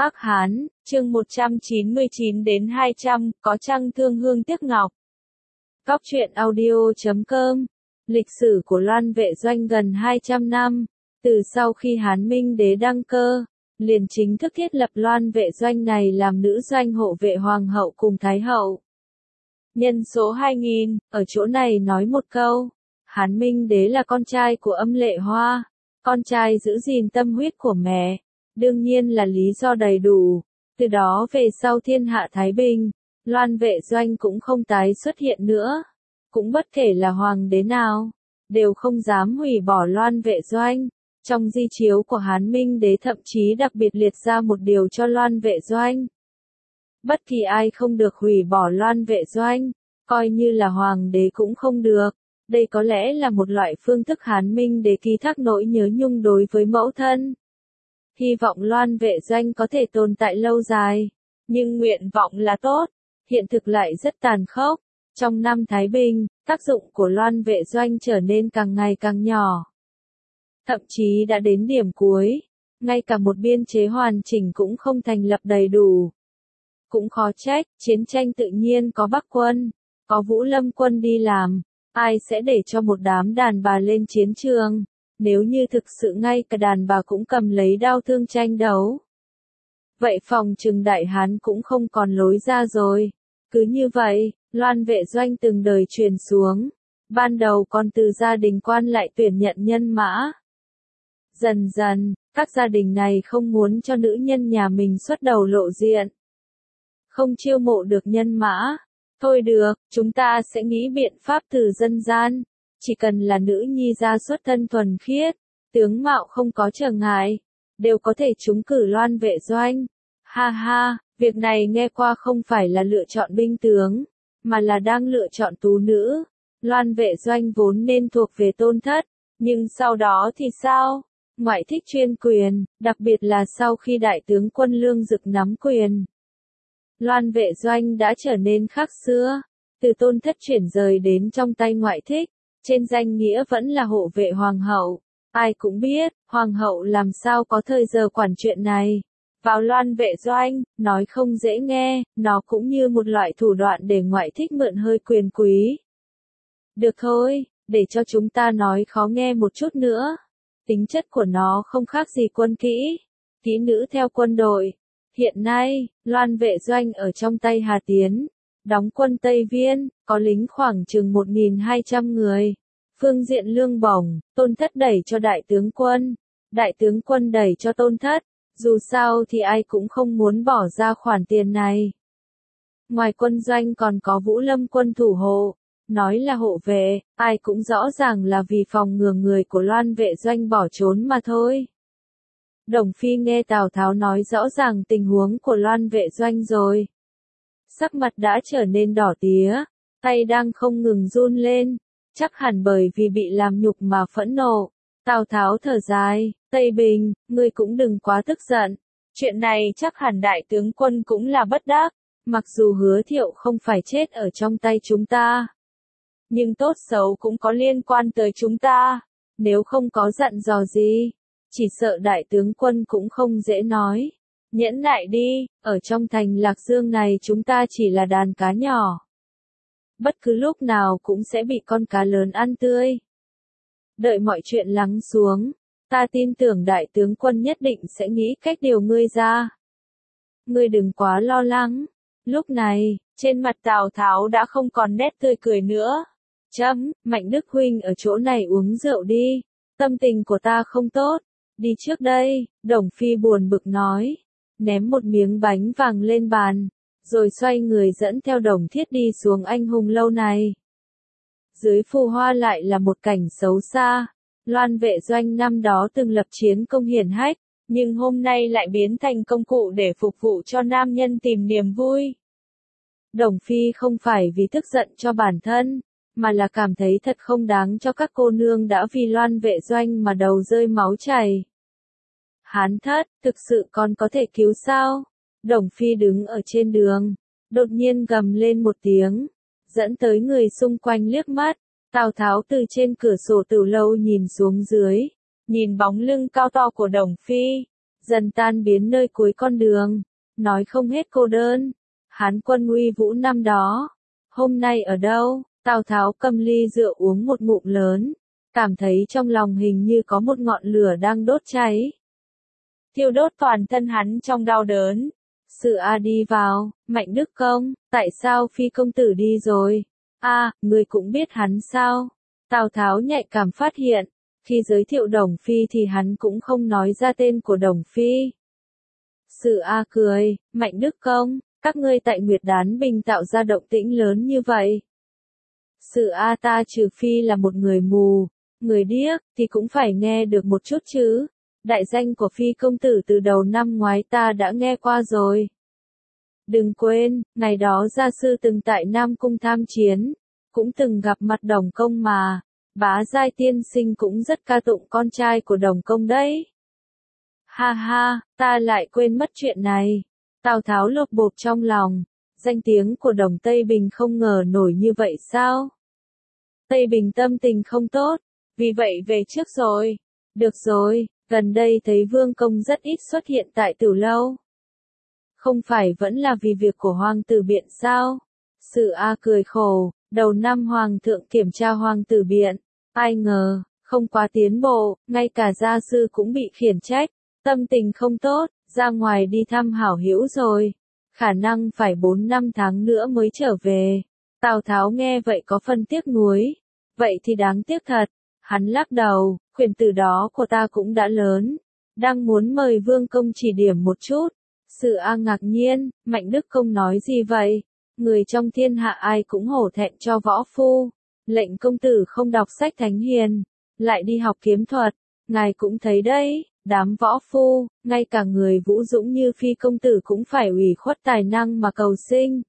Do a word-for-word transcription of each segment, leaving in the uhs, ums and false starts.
Ác Hán, chương một trăm chín mươi chín đến hai trăm, có chăng thương hương tiếc ngọc. Cóc truyện audio chấm com. Lịch sử của Loan Vệ Doanh gần hai trăm năm, từ sau khi Hán Minh Đế đăng cơ, liền chính thức thiết lập Loan Vệ Doanh này làm nữ doanh hộ vệ hoàng hậu cùng thái hậu. Nhân số hai nghìn, ở chỗ này nói một câu, Hán Minh Đế là con trai của Âm Lệ Hoa, con trai giữ gìn tâm huyết của mẹ, đương nhiên là lý do đầy đủ. Từ đó về sau thiên hạ thái bình, Loan Vệ Doanh cũng không tái xuất hiện nữa. Cũng bất kể là hoàng đế nào, đều không dám hủy bỏ Loan Vệ Doanh. Trong di chiếu của Hán Minh Đế thậm chí đặc biệt liệt ra một điều cho Loan Vệ Doanh. Bất kỳ ai không được hủy bỏ Loan Vệ Doanh, coi như là hoàng đế cũng không được. Đây có lẽ là một loại phương thức Hán Minh Đế ký thác nỗi nhớ nhung đối với mẫu thân. Hy vọng Loan Vệ Doanh có thể tồn tại lâu dài, nhưng nguyện vọng là tốt, hiện thực lại rất tàn khốc. Trong năm Thái Bình, tác dụng của Loan Vệ Doanh trở nên càng ngày càng nhỏ. Thậm chí đã đến điểm cuối, ngay cả một biên chế hoàn chỉnh cũng không thành lập đầy đủ. Cũng khó trách, chiến tranh tự nhiên có Bắc quân, có Vũ Lâm quân đi làm, ai sẽ để cho một đám đàn bà lên chiến trường, nếu như thực sự ngay cả đàn bà cũng cầm lấy đao thương tranh đấu. Vậy phòng trừng Đại Hán cũng không còn lối ra rồi. Cứ như vậy, Loan Vệ Doanh từng đời truyền xuống, ban đầu còn từ gia đình quan lại tuyển nhận nhân mã. Dần dần, các gia đình này không muốn cho nữ nhân nhà mình xuất đầu lộ diện. Không chiêu mộ được nhân mã. Thôi được, chúng ta sẽ nghĩ biện pháp từ dân gian. Chỉ cần là nữ nhi gia xuất thân thuần khiết, tướng mạo không có trở ngại, đều có thể trúng cử Loan Vệ Doanh. Ha ha, việc này nghe qua không phải là lựa chọn binh tướng, mà là đang lựa chọn tú nữ. Loan Vệ Doanh vốn nên thuộc về Tôn Thất, nhưng sau đó thì sao? Ngoại thích chuyên quyền, đặc biệt là sau khi đại tướng quân Lương Dực nắm quyền. Loan Vệ Doanh đã trở nên khác xưa, từ Tôn Thất chuyển rời đến trong tay ngoại thích, trên danh nghĩa vẫn là hộ vệ hoàng hậu. Ai cũng biết, hoàng hậu làm sao có thời giờ quản chuyện này. Vào Loan Vệ Doanh, nói không dễ nghe, nó cũng như một loại thủ đoạn để ngoại thích mượn hơi quyền quý. Được thôi, để cho chúng ta nói khó nghe một chút nữa. Tính chất của nó không khác gì quân kỹ, kỹ nữ theo quân đội. Hiện nay, Loan Vệ Doanh ở trong tay Hà Tiến, đóng quân Tây Viên, có lính khoảng chừng một nghìn hai trăm người. Phương diện lương bổng, Tôn Thất đẩy cho đại tướng quân, đại tướng quân đẩy cho Tôn Thất. Dù sao thì ai cũng không muốn bỏ ra khoản tiền này. Ngoài quân doanh còn có Vũ Lâm quân thủ hộ, nói là hộ vệ, ai cũng rõ ràng là vì phòng ngừa người của Loan Vệ Doanh bỏ trốn mà thôi. Đồng Phi nghe Tào Tháo nói rõ ràng tình huống của Loan Vệ Doanh rồi. Sắc mặt đã trở nên đỏ tía, tay đang không ngừng run lên, chắc hẳn bởi vì bị làm nhục mà phẫn nộ. Tào Tháo thở dài, Tây Bình, ngươi cũng đừng quá tức giận. Chuyện này chắc hẳn đại tướng quân cũng là bất đắc, mặc dù Hứa Thiệu không phải chết ở trong tay chúng ta. Nhưng tốt xấu cũng có liên quan tới chúng ta, nếu không có dặn dò gì, chỉ sợ đại tướng quân cũng không dễ nói. Nhẫn nại đi, ở trong thành Lạc Dương này chúng ta chỉ là đàn cá nhỏ. Bất cứ lúc nào cũng sẽ bị con cá lớn ăn tươi. Đợi mọi chuyện lắng xuống, ta tin tưởng đại tướng quân nhất định sẽ nghĩ cách điều ngươi ra. Ngươi đừng quá lo lắng. Lúc này, trên mặt Tào Tháo đã không còn nét tươi cười nữa. Chấm, Mạnh Đức huynh ở chỗ này uống rượu đi. Tâm tình của ta không tốt. Đi trước đây, Đồng Phi buồn bực nói. Ném một miếng bánh vàng lên bàn, rồi xoay người dẫn theo Đồng Thiết đi xuống anh hùng lâu này. Dưới phù hoa lại là một cảnh xấu xa. Loan Vệ Doanh năm đó từng lập chiến công hiển hách, nhưng hôm nay lại biến thành công cụ để phục vụ cho nam nhân tìm niềm vui. Đồng Phi không phải vì tức giận cho bản thân, mà là cảm thấy thật không đáng cho các cô nương đã vì Loan Vệ Doanh mà đầu rơi máu chảy. Hán Thất, thực sự còn có thể cứu sao? Đồng Phi đứng ở trên đường, đột nhiên gầm lên một tiếng, dẫn tới người xung quanh liếc mắt. Tào Tháo từ trên cửa sổ tiểu lâu nhìn xuống dưới, nhìn bóng lưng cao to của Đồng Phi, dần tan biến nơi cuối con đường, nói không hết cô đơn. Hán quân uy vũ năm đó, hôm nay ở đâu? Tào Tháo cầm ly rượu uống một ngụm lớn, cảm thấy trong lòng hình như có một ngọn lửa đang đốt cháy. Thiêu đốt toàn thân hắn trong đau đớn. Sử A đi vào, Mạnh Đức Công, tại sao Phi công tử đi rồi? A, người cũng biết hắn sao? Tào Tháo nhạy cảm phát hiện, khi giới thiệu Đồng Phi thì hắn cũng không nói ra tên của Đồng Phi. Sử A cười, Mạnh Đức Công, các ngươi tại Nguyệt Đán Bình tạo ra động tĩnh lớn như vậy. Sử A ta trừ phi là một người mù, người điếc, thì cũng phải nghe được một chút chứ. Đại danh của Phi công tử từ đầu năm ngoái ta đã nghe qua rồi. Đừng quên, ngày đó gia sư từng tại Nam Cung tham chiến, cũng từng gặp mặt Đồng Công mà. Bá Giai tiên sinh cũng rất ca tụng con trai của Đồng Công đấy. Ha ha, ta lại quên mất chuyện này. Tào Tháo lột bột trong lòng, danh tiếng của Đồng Tây Bình không ngờ nổi như vậy sao? Tây Bình tâm tình không tốt, vì vậy về trước rồi. Được rồi, gần đây thấy Vương Công rất ít xuất hiện tại Tử Lâu. Không phải vẫn là vì việc của Hoàng tử Biện sao? Sử A cười khổ, đầu năm Hoàng thượng kiểm tra Hoàng tử Biện, ai ngờ, không quá tiến bộ, ngay cả gia sư cũng bị khiển trách, tâm tình không tốt, ra ngoài đi thăm hảo hữu rồi, khả năng phải bốn năm tháng nữa mới trở về. Tào Tháo nghe vậy có phần tiếc nuối, vậy thì đáng tiếc thật, hắn lắc đầu, khuyển tử đó của ta cũng đã lớn, đang muốn mời Vương Công chỉ điểm một chút. Sử A ngạc nhiên, Mạnh Đức Công nói gì vậy? Người trong thiên hạ ai cũng hổ thẹn cho võ phu, lệnh công tử không đọc sách thánh hiền, lại đi học kiếm thuật, ngài cũng thấy đấy, đám võ phu, ngay cả người vũ dũng như Phi công tử cũng phải ủy khuất tài năng mà cầu sinh.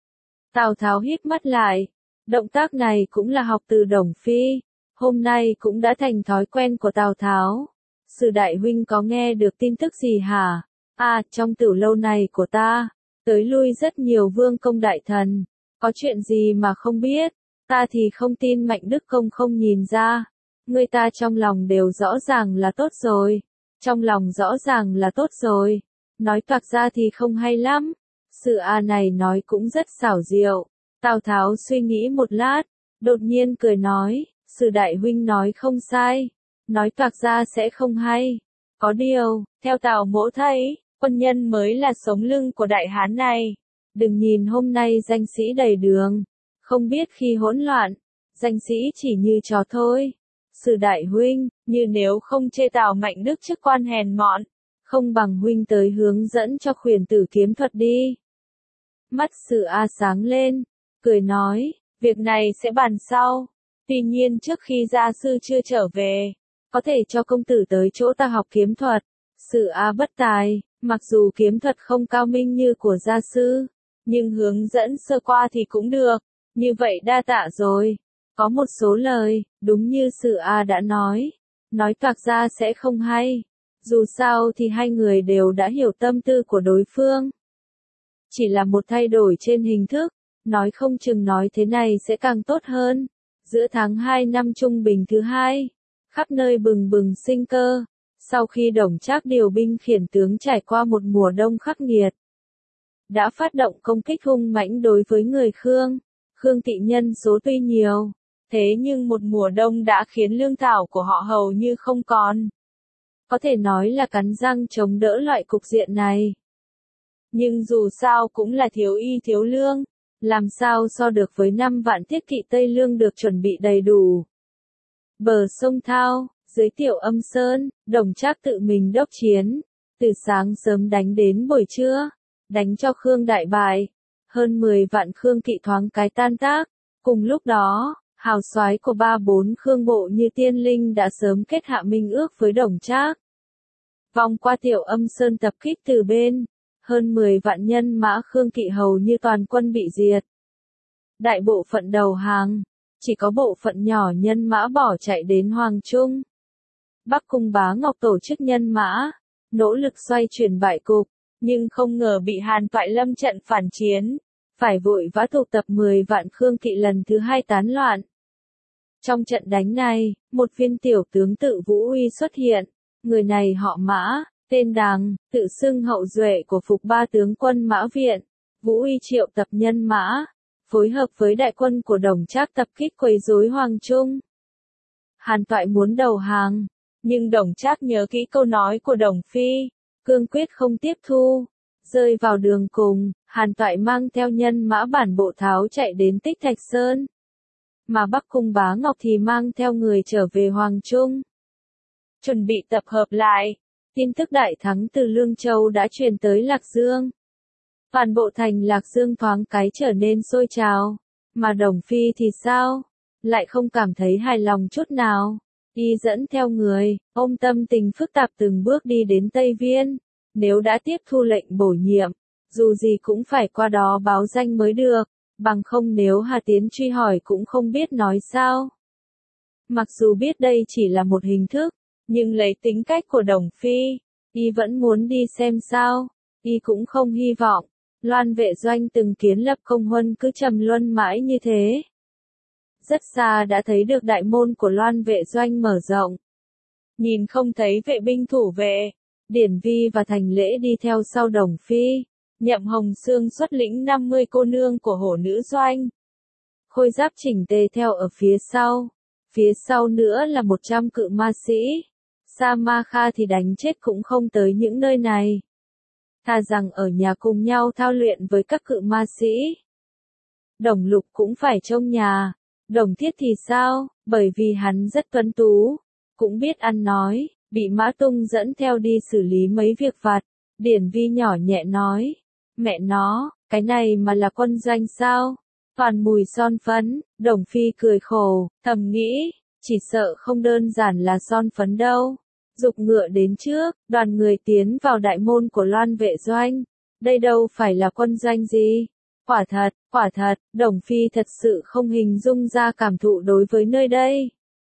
Tào Tháo hít mắt lại, động tác này cũng là học từ Đồng Phi, hôm nay cũng đã thành thói quen của Tào Tháo. Sử đại huynh có nghe được tin tức gì hả? À, trong Tử Lâu này của ta, tới lui rất nhiều Vương Công đại thần, có chuyện gì mà không biết, ta thì không tin Mạnh Đức Công không nhìn ra, người ta trong lòng đều rõ ràng là tốt rồi, trong lòng rõ ràng là tốt rồi, nói toạc ra thì không hay lắm. Sử A này nói cũng rất xảo diệu. Tào Tháo suy nghĩ một lát, đột nhiên cười nói, Sử đại huynh nói không sai, nói toạc ra sẽ không hay. Có điều, theo Tào mỗ thấy, quân nhân mới là sống lưng của đại hán này. Đừng nhìn hôm nay danh sĩ đầy đường, không biết khi hỗn loạn, danh sĩ chỉ như trò thôi. Sử đại huynh, như nếu không chê Tào Mạnh Đức chức quan hèn mọn, không bằng huynh tới hướng dẫn cho khuyển tử kiếm thuật đi. Mắt Sử A sáng lên, cười nói, việc này sẽ bàn sau. Tuy nhiên trước khi gia sư chưa trở về, có thể cho công tử tới chỗ ta học kiếm thuật. Sử A bất tài, mặc dù kiếm thuật không cao minh như của gia sư, nhưng hướng dẫn sơ qua thì cũng được, như vậy đa tạ rồi. Có một số lời, đúng như Sử A đã nói, nói toạc ra sẽ không hay, dù sao thì hai người đều đã hiểu tâm tư của đối phương. Chỉ là một thay đổi trên hình thức, nói không chừng nói thế này sẽ càng tốt hơn. Giữa tháng hai năm Trung Bình thứ hai, khắp nơi bừng bừng sinh cơ. Sau khi Đổng Trác điều binh khiển tướng trải qua một mùa đông khắc nghiệt, đã phát động công kích hung mãnh đối với người Khương. Khương kỵ nhân số tuy nhiều, thế nhưng một mùa đông đã khiến lương thảo của họ hầu như không còn. Có thể nói là cắn răng chống đỡ loại cục diện này. Nhưng dù sao cũng là thiếu y thiếu lương, làm sao so được với năm vạn thiết kỵ Tây Lương được chuẩn bị đầy đủ. Bờ sông Thao, dưới Tiểu Âm Sơn, Đổng Trác tự mình đốc chiến, từ sáng sớm đánh đến buổi trưa, đánh cho Khương đại bại, hơn mười vạn Khương kỵ thoáng cái tan tác. Cùng lúc đó, hào soái của ba bốn Khương bộ như Tiên Linh đã sớm kết hạ minh ước với Đổng Trác. Vòng qua Tiểu Âm Sơn tập kích từ bên, hơn mười vạn nhân mã Khương kỵ hầu như toàn quân bị diệt. Đại bộ phận đầu hàng, chỉ có bộ phận nhỏ nhân mã bỏ chạy đến Hoàng Trung. Bắc Cung Bá Ngọc tổ chức nhân mã, nỗ lực xoay chuyển bại cục, nhưng không ngờ bị Hàn Toại lâm trận phản chiến, phải vội vã tụ tập mười vạn Khương kỵ lần thứ hai tán loạn. Trong trận đánh này, một viên tiểu tướng tự Vũ Uy xuất hiện, người này họ Mã, Tên Đằng, tự xưng hậu duệ của Phục Ba tướng quân Mã Viện, Vũ Uy triệu tập nhân mã, phối hợp với đại quân của Đồng Trác tập kích quấy rối Hoàng Trung. Hàn Toại muốn đầu hàng, nhưng Đồng Trác nhớ kỹ câu nói của Đồng Phi, cương quyết không tiếp thu. Rơi vào đường cùng, Hàn Toại mang theo nhân mã bản bộ tháo chạy đến Tích Thạch Sơn. Mà Bắc Cung Bá Ngọc thì mang theo người trở về Hoàng Trung. Chuẩn bị tập hợp lại, tin tức đại thắng từ Lương Châu đã truyền tới Lạc Dương. Toàn bộ thành Lạc Dương thoáng cái trở nên sôi trào. Mà Đồng Phi thì sao? Lại không cảm thấy hài lòng chút nào. Y dẫn theo người, ôm tâm tình phức tạp từng bước đi đến Tây Viên. Nếu đã tiếp thu lệnh bổ nhiệm, dù gì cũng phải qua đó báo danh mới được, bằng không nếu Hà Tiến truy hỏi cũng không biết nói sao. Mặc dù biết đây chỉ là một hình thức, nhưng lấy tính cách của Đồng Phi, y vẫn muốn đi xem sao. Y cũng không hy vọng Loan Vệ Doanh từng kiến lập công huân cứ trầm luân mãi như thế. Rất xa đã thấy được đại môn của Loan Vệ Doanh mở rộng. Nhìn không thấy vệ binh thủ vệ, Điển Vi và Thành Lễ đi theo sau Đồng Phi. Nhậm Hồng Sương xuất lĩnh năm mươi cô nương của Hổ Nữ Doanh. Khôi giáp chỉnh tề theo ở phía sau. Phía sau nữa là một trăm cự ma sĩ. Sa Ma Kha thì đánh chết cũng không tới những nơi này. Thà rằng ở nhà cùng nhau thao luyện với các cự ma sĩ. Đồng Lục cũng phải trông nhà. Đồng Thiết thì sao, bởi vì hắn rất tuấn tú, cũng biết ăn nói, bị Mã Tung dẫn theo đi xử lý mấy việc vặt. Điển Vi nhỏ nhẹ nói, mẹ nó, cái này mà là quân doanh sao? Toàn mùi son phấn. Đồng Phi cười khổ, thầm nghĩ, chỉ sợ không đơn giản là son phấn đâu. Dục ngựa đến trước, đoàn người tiến vào đại môn của Loan Vệ Doanh. Đây đâu phải là quân doanh gì? Quả thật, quả thật, Đồng Phi thật sự không hình dung ra cảm thụ đối với nơi đây.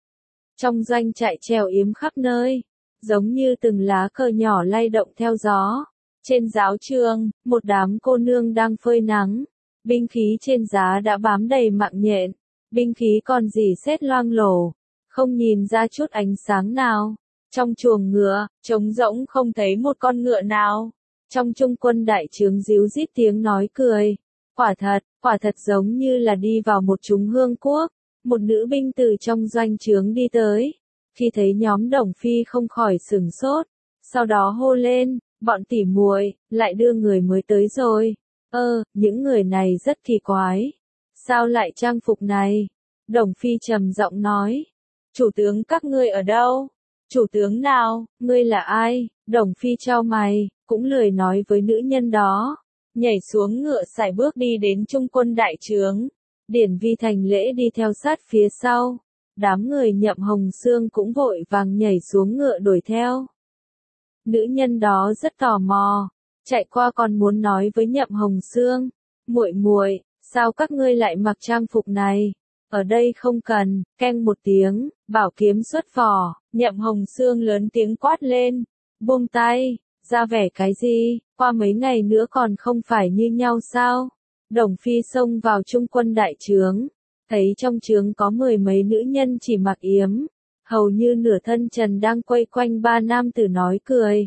Trong doanh trại treo yếm khắp nơi, giống như từng lá cờ nhỏ lay động theo gió. Trên giáo trường, một đám cô nương đang phơi nắng. Binh khí trên giá đã bám đầy mạng nhện. Binh khí còn rỉ sét loang lổ, không nhìn ra chút ánh sáng nào. Trong chuồng ngựa, trống rỗng không thấy một con ngựa nào. Trong trung quân đại trướng ríu rít tiếng nói cười. Quả thật, quả thật giống như là đi vào một chúng hương quốc. Một nữ binh từ trong doanh trướng đi tới. Khi thấy nhóm Đồng Phi không khỏi sửng sốt. Sau đó hô lên, bọn tỉ muội, lại đưa người mới tới rồi. Ơ, những người này rất kỳ quái. Sao lại trang phục này? Đồng Phi trầm giọng nói. Chủ tướng các ngươi ở đâu? Chủ tướng nào? Ngươi là ai? Đồng Phi chau mày, cũng lười nói với nữ nhân đó. Nhảy xuống ngựa sải bước đi đến trung quân đại trướng. Điển Vi Thành Lễ đi theo sát phía sau. Đám người Nhậm Hồng Sương cũng vội vàng nhảy xuống ngựa đuổi theo. Nữ nhân đó rất tò mò, chạy qua còn muốn nói với Nhậm Hồng Sương, muội muội, sao các ngươi lại mặc trang phục này? Ở đây không cần. Keng một tiếng, bảo kiếm xuất vỏ. Nhậm Hồng Sương lớn tiếng quát lên, buông tay, ra vẻ cái gì? Qua mấy ngày nữa còn không phải như nhau sao? Đồng Phi xông vào trung quân đại trướng, thấy trong trướng có mười mấy nữ nhân chỉ mặc yếm, hầu như nửa thân trần đang quay quanh ba nam tử nói cười.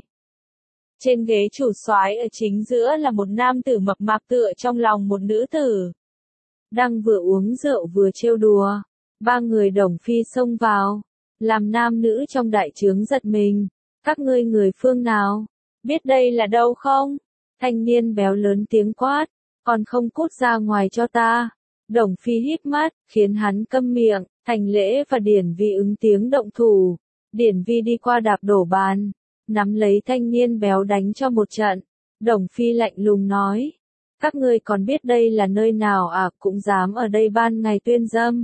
Trên ghế chủ soái ở chính giữa là một nam tử mập mạp tựa trong lòng một nữ tử. Đang vừa uống rượu vừa trêu đùa. Ba người Đồng Phi xông vào, làm nam nữ trong đại trướng giật mình. Các ngươi người phương nào? Biết đây là đâu không? Thanh niên béo lớn tiếng quát, còn không cút ra ngoài cho ta. Đồng Phi híp mắt, khiến hắn câm miệng. Thành Lễ và Điển Vi ứng tiếng động thủ. Điển Vi đi qua đạp đổ bàn, nắm lấy thanh niên béo đánh cho một trận. Đồng Phi lạnh lùng nói, các ngươi còn biết đây là nơi nào à, cũng dám ở đây ban ngày tuyên dâm.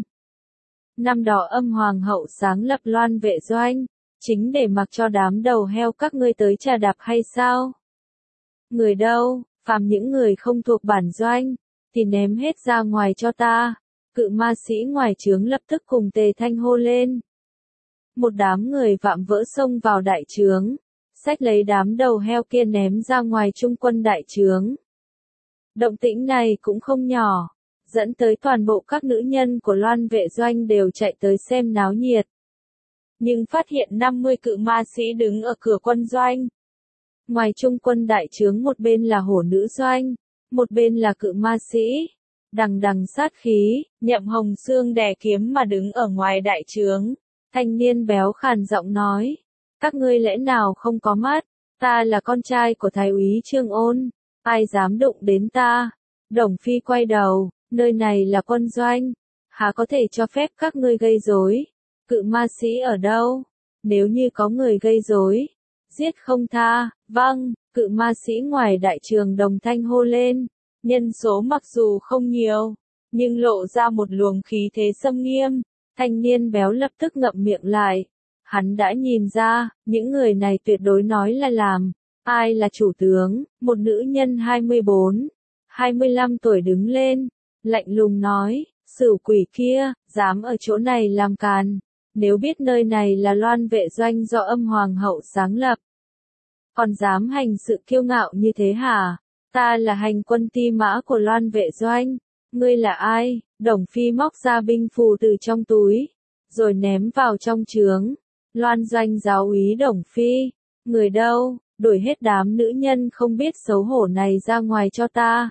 Năm đó Âm Hoàng hậu sáng lập Loan Vệ Doanh, chính để mặc cho đám đầu heo các ngươi tới trà đạp hay sao? Người đâu, phàm những người không thuộc bản doanh, thì ném hết ra ngoài cho ta. Cự ma sĩ ngoài trướng lập tức cùng Tề Thanh hô lên. Một đám người vạm vỡ xông vào đại trướng, xách lấy đám đầu heo kia ném ra ngoài trung quân đại trướng. Động tĩnh này cũng không nhỏ, dẫn tới toàn bộ các nữ nhân của Loan Vệ Doanh đều chạy tới xem náo nhiệt. Nhưng phát hiện năm mươi cự ma sĩ đứng ở cửa quân doanh. Ngoài trung quân đại trướng một bên là hổ nữ doanh, một bên là cự ma sĩ. Đằng đằng sát khí, Nhậm Hồng Xương đè kiếm mà đứng ở ngoài đại trướng. Thanh niên béo khàn giọng nói. Các ngươi lẽ nào không có mắt? Ta là con trai của thái úy Trương Ôn. Ai dám đụng đến ta? Đồng Phi quay đầu, nơi này là quân doanh. Há có thể cho phép các ngươi gây rối? Cự ma sĩ ở đâu? Nếu như có người gây rối, giết không tha. Vâng, cự ma sĩ ngoài đại trường đồng thanh hô lên. Nhân số mặc dù không nhiều, nhưng lộ ra một luồng khí thế xâm nghiêm. Thanh niên béo lập tức ngậm miệng lại. Hắn đã nhìn ra, những người này tuyệt đối nói là làm. Ai là chủ tướng? Một nữ nhân hai mươi bốn, hai mươi lăm tuổi đứng lên, lạnh lùng nói, sửu quỷ kia, dám ở chỗ này làm càn. Nếu biết nơi này là Loan vệ doanh do Âm Hoàng hậu sáng lập, còn dám hành sự kiêu ngạo như thế hả? Ta là hành quân ti mã của Loan vệ doanh. Ngươi là ai? Đồng Phi móc ra binh phù từ trong túi, rồi ném vào trong trướng. Loan doanh giáo úy Đồng Phi. Người đâu? Đuổi hết đám nữ nhân không biết xấu hổ này ra ngoài cho ta.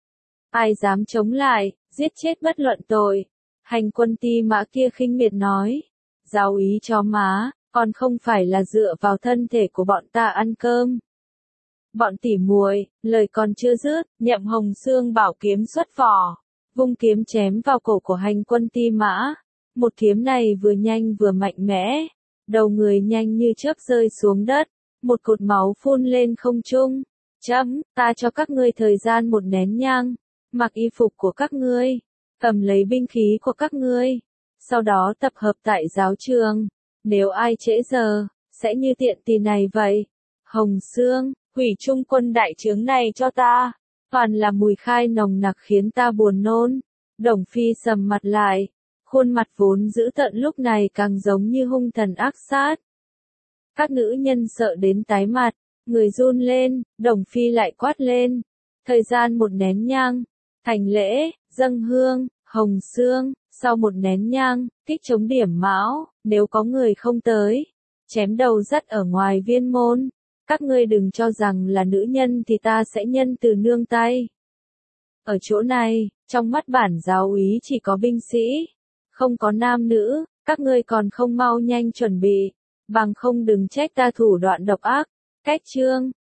Ai dám chống lại, giết chết bất luận tội. Hành quân ti mã kia khinh miệt nói. Giáo úy chó má, còn không phải là dựa vào thân thể của bọn ta ăn cơm. Bọn tỉ muội, lời còn chưa dứt, Nhậm Hồng Xương bảo kiếm xuất vỏ, vung kiếm chém vào cổ của hành quân ti mã. Một kiếm này vừa nhanh vừa mạnh mẽ, đầu người nhanh như chớp rơi xuống đất, một cột máu phun lên không trung. Chấm, ta cho các ngươi thời gian một nén nhang, mặc y phục của các ngươi, cầm lấy binh khí của các ngươi, sau đó tập hợp tại giáo trường. Nếu ai trễ giờ, sẽ như tiện tì này vậy. Hồng Xương, hủy trung quân đại trướng này cho ta. Toàn là mùi khai nồng nặc khiến ta buồn nôn. Đồng Phi sầm mặt lại, khuôn mặt vốn dữ tợn lúc này càng giống như hung thần ác sát. Các nữ nhân sợ đến tái mặt, người run lên, Đồng Phi lại quát lên. Thời gian một nén nhang, thành lễ, dâng hương, Hồng Xương, sau một nén nhang, kích chống điểm mão, nếu có người không tới, chém đầu dắt ở ngoài viên môn. Các ngươi đừng cho rằng là nữ nhân thì ta sẽ nhân từ nương tay. Ở chỗ này, trong mắt bản giáo úy chỉ có binh sĩ, không có nam nữ, các ngươi còn không mau nhanh chuẩn bị, bằng không đừng trách ta thủ đoạn độc ác. Cách chương